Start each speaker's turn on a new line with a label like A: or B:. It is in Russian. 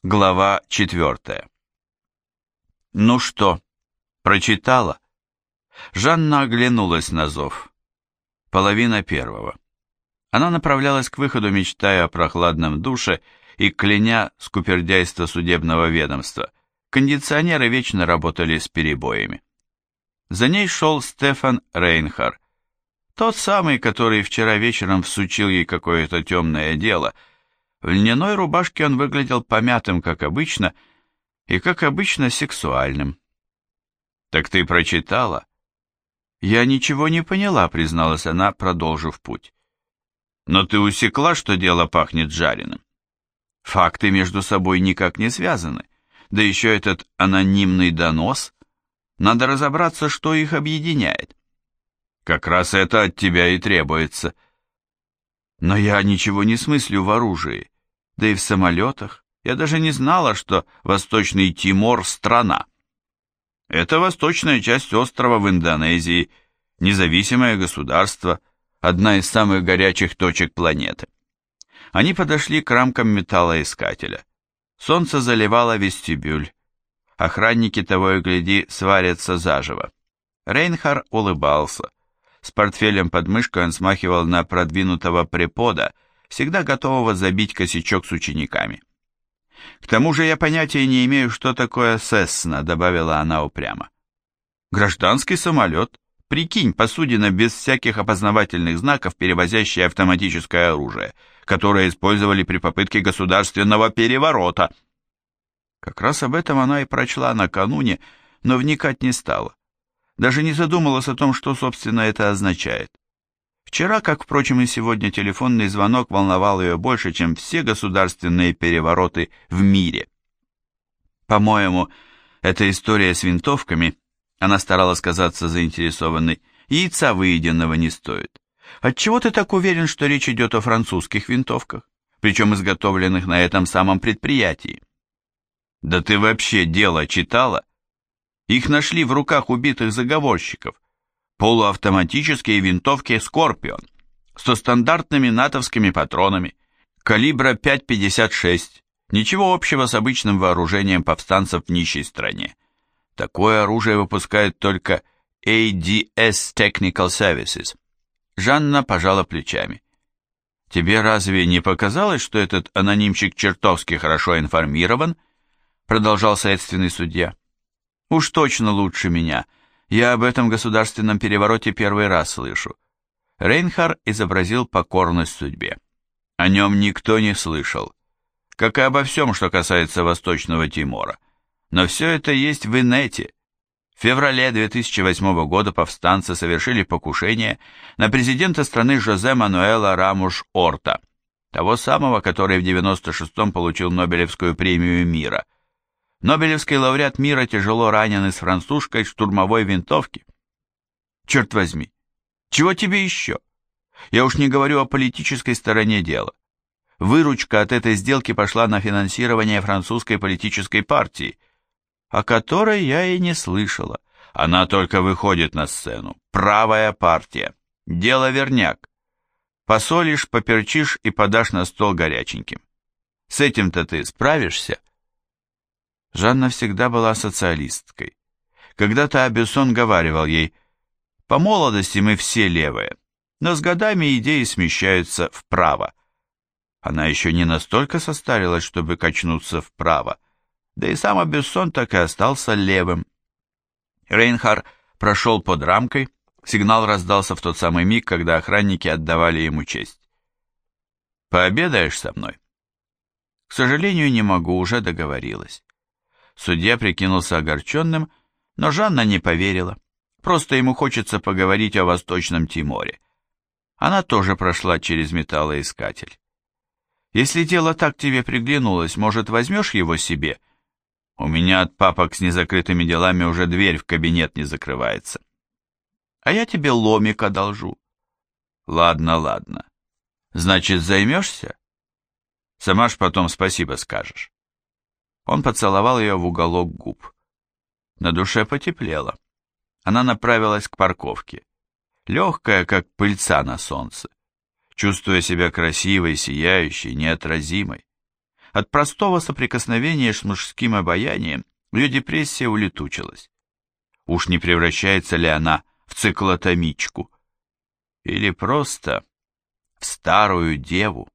A: Глава 4. «Ну что, прочитала?» Жанна оглянулась на зов. 1:30. Она направлялась к выходу, мечтая о прохладном душе и кляня скупердяйство судебного ведомства. Кондиционеры вечно работали с перебоями. За ней шел Стефан Рейнхар, тот самый, который вчера вечером всучил ей какое-то темное дело. В льняной рубашке он выглядел помятым, как обычно, и, как обычно, сексуальным. «Так ты прочитала?» «Я ничего не поняла», — призналась она, продолжив путь. «Но ты усекла, что дело пахнет жареным?» «Факты между собой никак не связаны, да еще этот анонимный донос. Надо разобраться, что их объединяет». «Как раз это от тебя и требуется». «Но я ничего не смыслю в оружии. Да и в самолетах. Я даже не знала, что Восточный Тимор – страна. Это восточная часть острова в Индонезии, независимое государство, одна из самых горячих точек планеты. Они подошли к рамкам металлоискателя. Солнце заливало вестибюль. Охранники того и гляди сварятся заживо. Рейнхар улыбался. С портфелем под мышкой он смахивал на продвинутого препода, всегда готового забить косячок с учениками. «К тому же я понятия не имею, что такое Сесна», — добавила она упрямо. «Гражданский самолет. Прикинь, посудина без всяких опознавательных знаков, перевозящая автоматическое оружие, которое использовали при попытке государственного переворота». Как раз об этом она и прочла накануне, но вникать не стала. Даже не задумалась о том, что, собственно, это означает. Вчера, как, впрочем, и сегодня, телефонный звонок волновал ее больше, чем все государственные перевороты в мире. По-моему, эта история с винтовками, она старалась казаться заинтересованной, яйца выеденного не стоит. Отчего ты так уверен, что речь идет о французских винтовках, причем изготовленных на этом самом предприятии? Да ты вообще дело читала? Их нашли в руках убитых заговорщиков. Полуавтоматические винтовки «Скорпион» со стандартными натовскими патронами, калибра 5,56, ничего общего с обычным вооружением повстанцев в нищей стране. Такое оружие выпускает только ADS Technical Services. Жанна пожала плечами. «Тебе разве не показалось, что этот анонимчик чертовски хорошо информирован?» Продолжал следственный судья. «Уж точно лучше меня. Я об этом государственном перевороте первый раз слышу». Рейнхар изобразил покорность судьбе. О нем никто не слышал, как и обо всем, что касается Восточного Тимора. Но все это есть в инете. В феврале 2008 года повстанцы совершили покушение на президента страны Жозе Мануэла Рамуш-Орта, того самого, который в 96-м получил Нобелевскую премию мира. Нобелевский лауреат мира тяжело ранен из французской штурмовой винтовки. Черт возьми, чего тебе еще? Я уж не говорю о политической стороне дела. Выручка от этой сделки пошла на финансирование французской политической партии, о которой я и не слышала. Она только выходит на сцену. Правая партия. Дело верняк. Посолишь, поперчишь и подашь на стол горяченьким. С этим-то ты справишься? Жанна всегда была социалисткой. Когда-то Абессон говаривал ей: «По молодости мы все левые, но с годами идеи смещаются вправо». Она еще не настолько состарилась, чтобы качнуться вправо, да и сам Абессон так и остался левым. Рейнхар прошел под рамкой, сигнал раздался в тот самый миг, когда охранники отдавали ему честь. «Пообедаешь со мной?» «К сожалению, не могу, уже договорилась». Судья прикинулся огорченным, но Жанна не поверила. Просто ему хочется поговорить о Восточном Тиморе. Она тоже прошла через металлоискатель. «Если дело так тебе приглянулось, может, возьмешь его себе? У меня от папок с незакрытыми делами уже дверь в кабинет не закрывается». «А я тебе ломик одолжу». «Ладно, ладно. Значит, займешься? Сама ж потом спасибо скажешь». Он поцеловал ее в уголок губ. На душе потеплело. Она направилась к парковке, легкая, как пыльца на солнце, чувствуя себя красивой, сияющей, неотразимой. От простого соприкосновения с мужским обаянием ее депрессия улетучилась. Уж не превращается ли она в циклотомичку? Или просто в старую деву?